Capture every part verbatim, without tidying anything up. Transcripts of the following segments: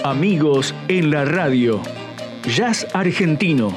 Amigos en la radio. Jazz argentino.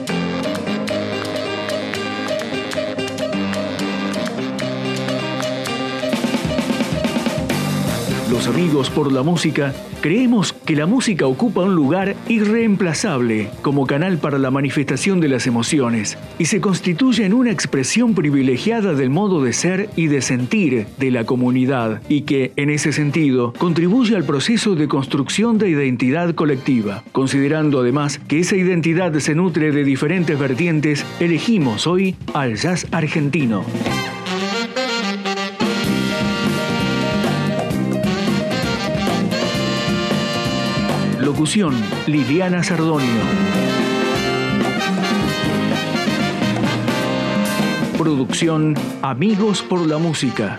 Los amigos por la música creemos que la música ocupa un lugar irreemplazable como canal para la manifestación de las emociones y se constituye en una expresión privilegiada del modo de ser y de sentir de la comunidad y que, en ese sentido, contribuye al proceso de construcción de identidad colectiva. Considerando además que esa identidad se nutre de diferentes vertientes, elegimos hoy al jazz argentino. Locución, Liliana Sardonio. Producción, Amigos por la Música.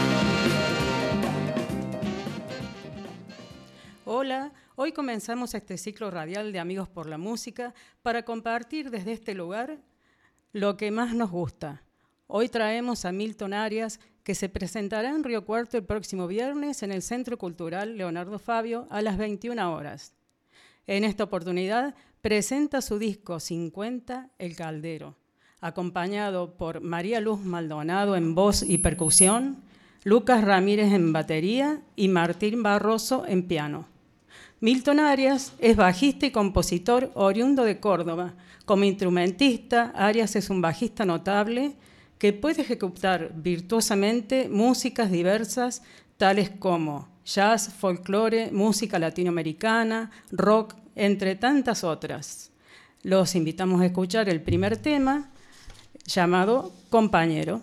Hola, hoy comenzamos este ciclo radial de Amigos por la Música para compartir desde este lugar lo que más nos gusta. Hoy traemos a Milton Arias, que se presentará en Río Cuarto el próximo viernes en el Centro Cultural Leonardo Fabio a las veintiuna horas. En esta oportunidad presenta su disco cincuenta, El Caldero, acompañado por María Luz Maldonado en voz y percusión, Lucas Ramírez en batería y Martín Barroso en piano. Milton Arias es bajista y compositor oriundo de Córdoba. Como instrumentista, Arias es un bajista notable que puede ejecutar virtuosamente músicas diversas tales como jazz, folclore, música latinoamericana, rock, entre tantas otras. Los invitamos a escuchar el primer tema, llamado Compañero.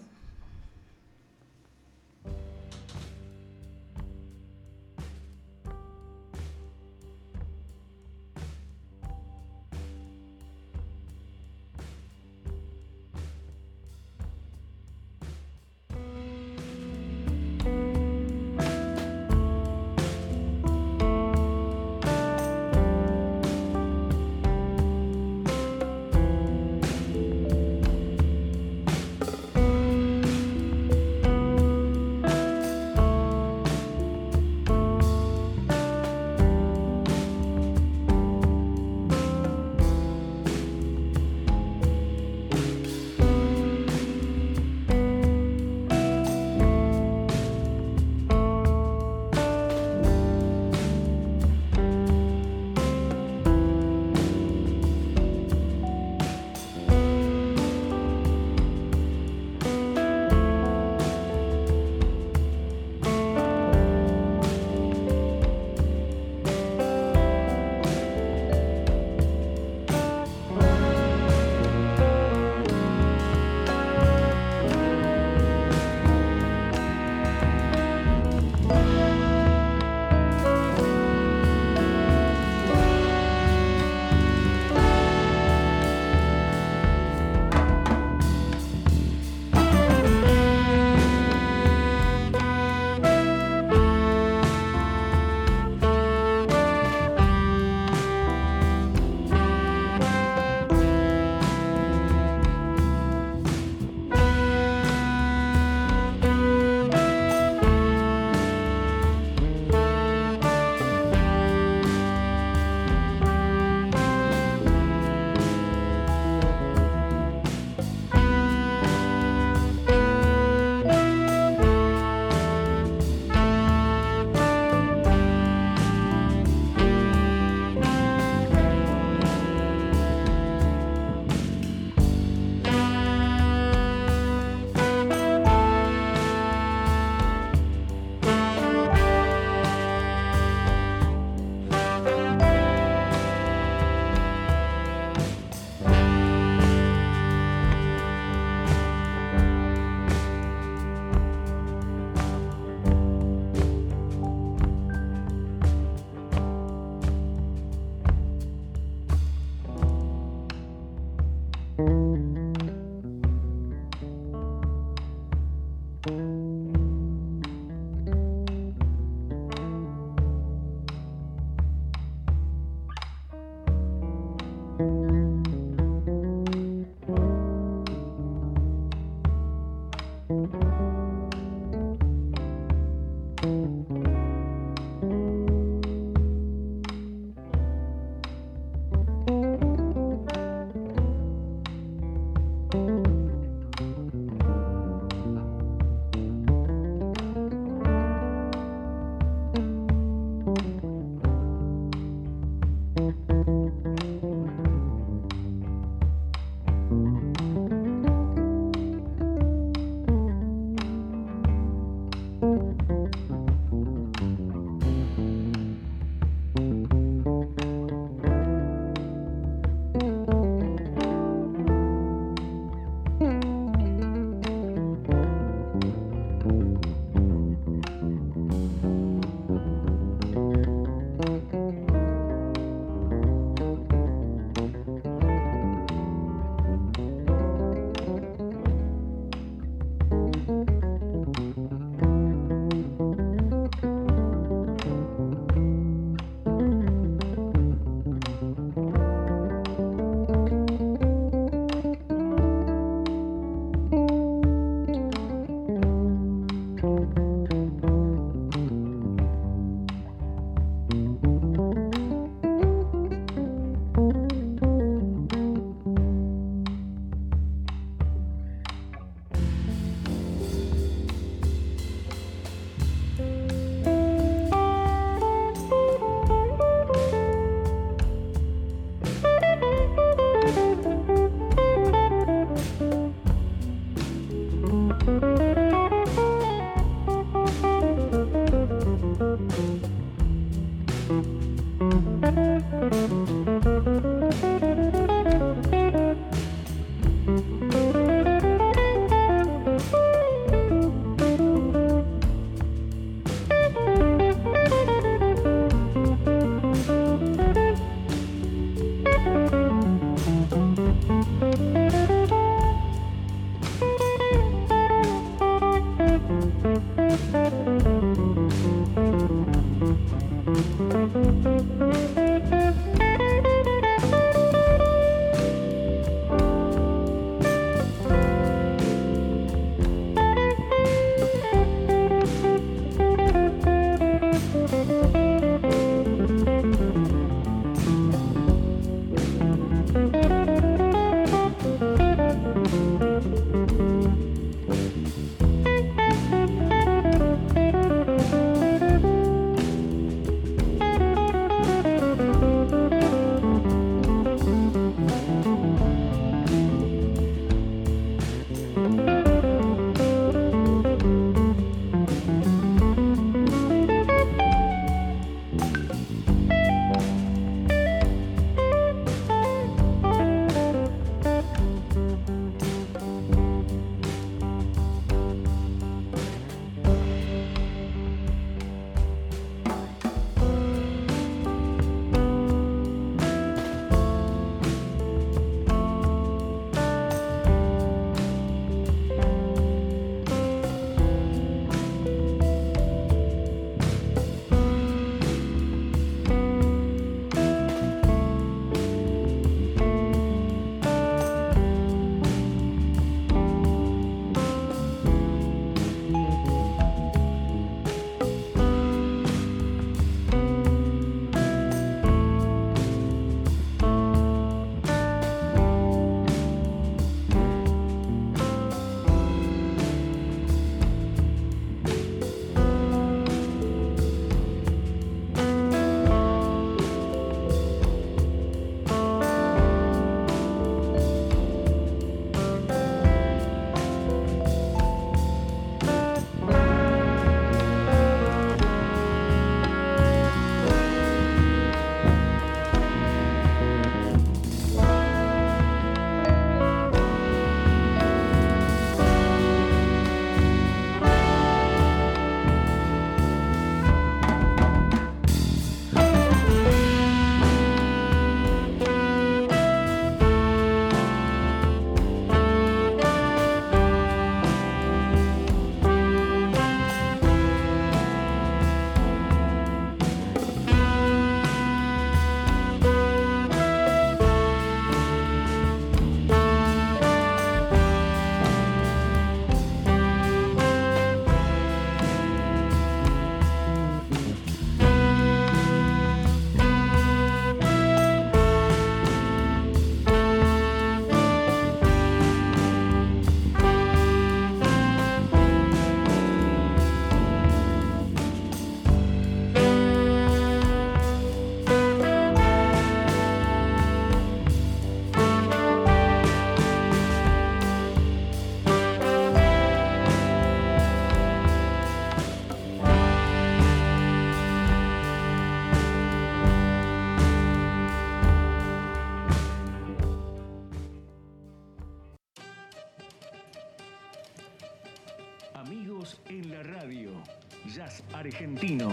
En la radio, Jazz Argentino.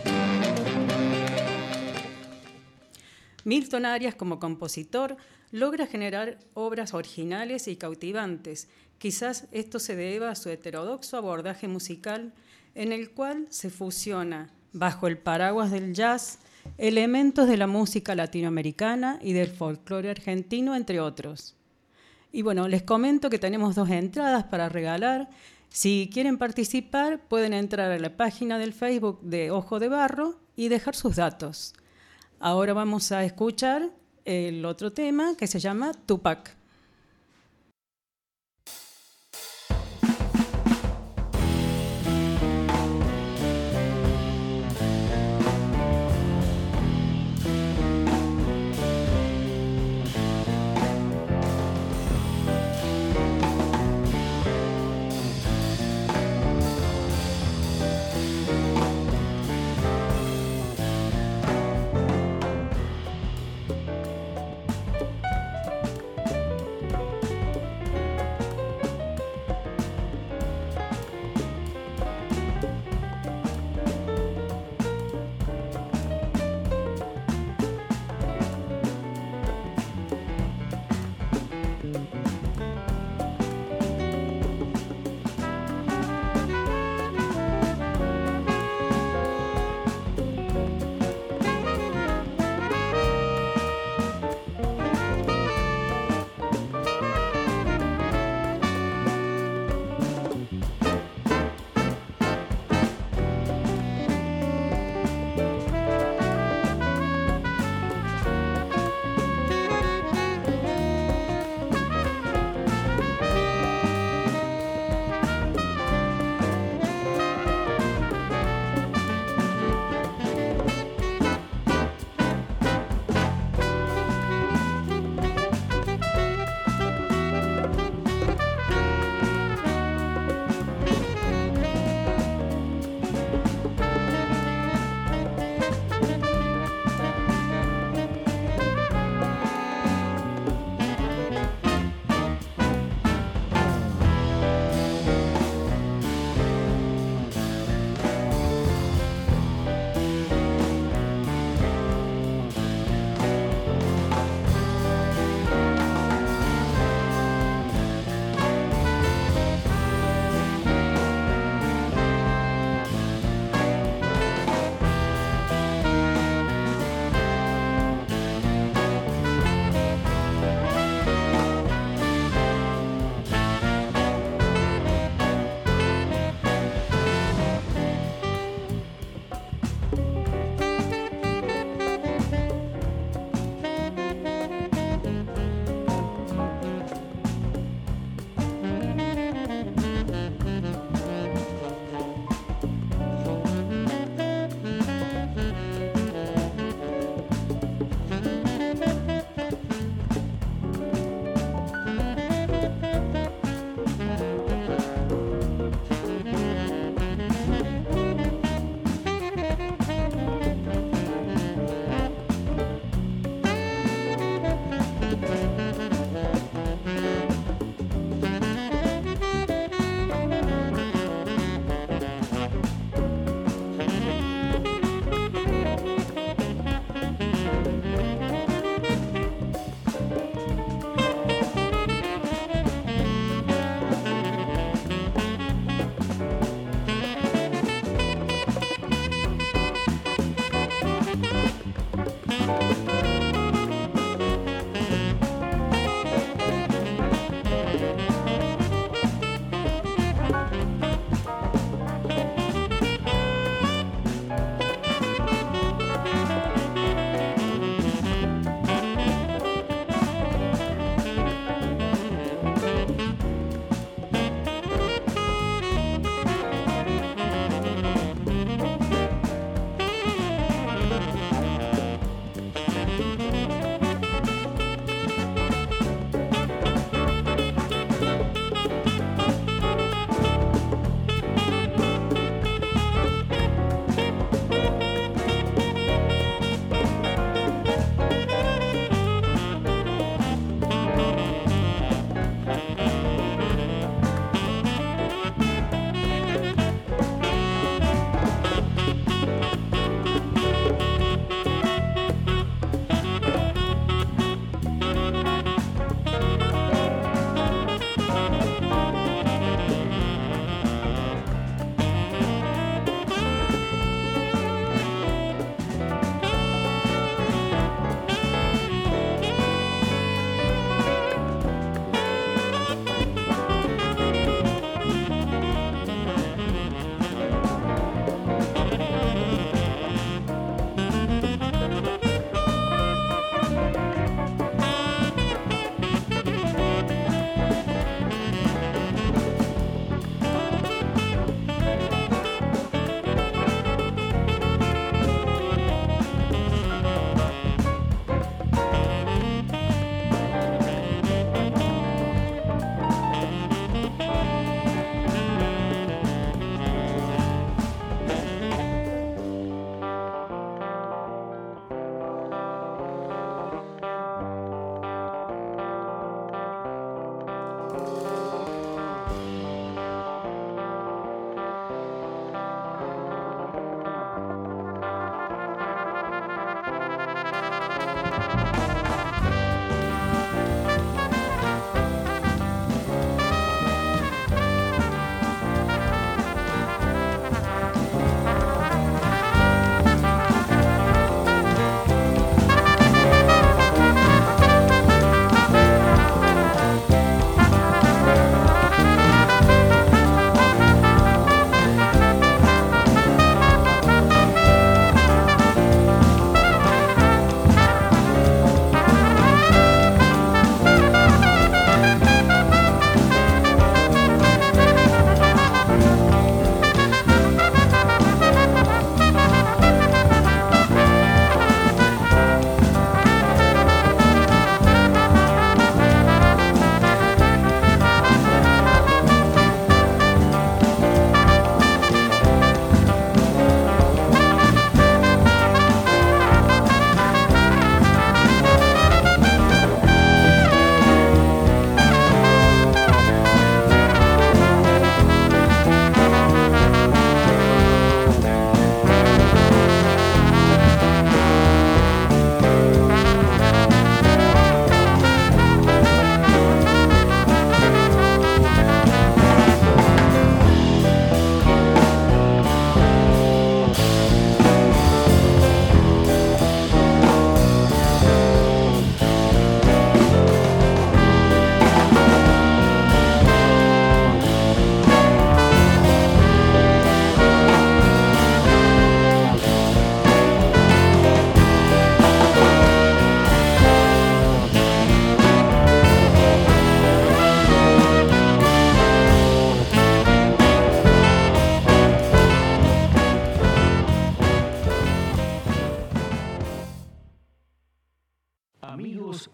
Milton Arias, como compositor, logra generar obras originales y cautivantes. Quizás esto se deba a su heterodoxo abordaje musical, en el cual se fusiona, bajo el paraguas del jazz, elementos de la música latinoamericana y del folclore argentino, entre otros. Y bueno, les comento que tenemos dos entradas para regalar. Si quieren participar, pueden entrar a la página del Facebook de Ojo de Barro y dejar sus datos. Ahora vamos a escuchar el otro tema que se llama Tupac.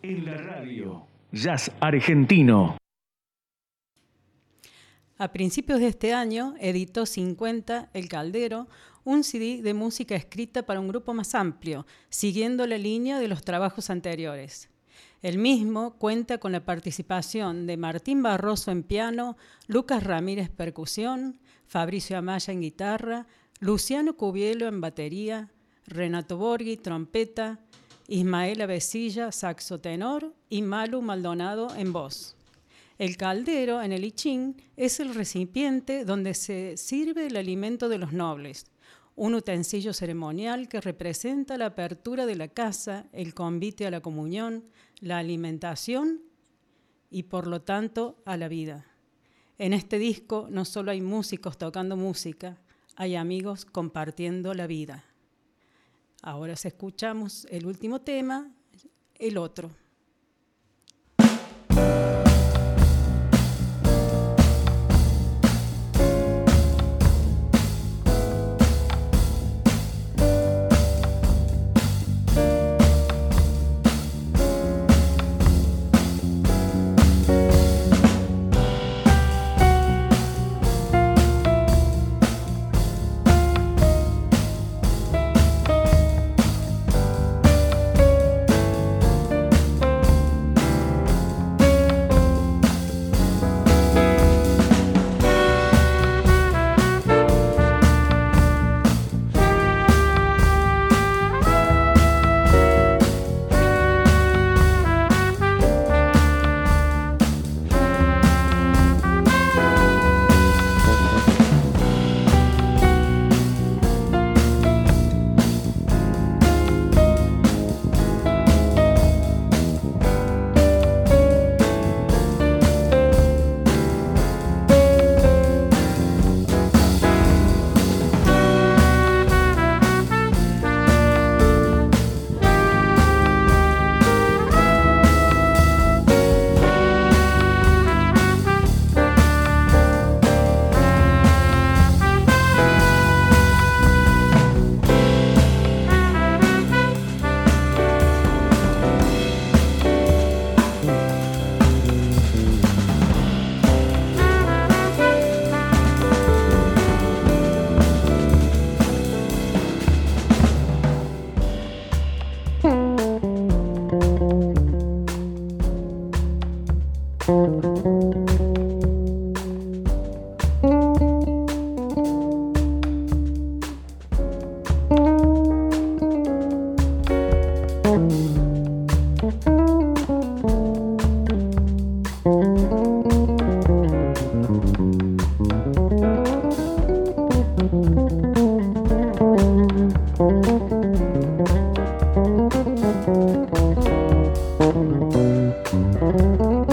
En la radio. Jazz argentino. A principios de este año editó cincuenta El Caldero, un C D de música escrita para un grupo más amplio, siguiendo la línea de los trabajos anteriores. El mismo cuenta con la participación de Martín Barroso en piano, Lucas Ramírez percusión, Fabricio Amaya en guitarra, Luciano Cubielo en batería, Renato Borghi trompeta, Ismael Avesilla saxo tenor y Malu Maldonado en voz. El caldero en el I Ching es el recipiente donde se sirve el alimento de los nobles, un utensilio ceremonial que representa la apertura de la casa, el convite a la comunión, la alimentación y por lo tanto a la vida. En este disco no solo hay músicos tocando música, hay amigos compartiendo la vida. Ahora escuchamos el último tema, el otro. Thank you.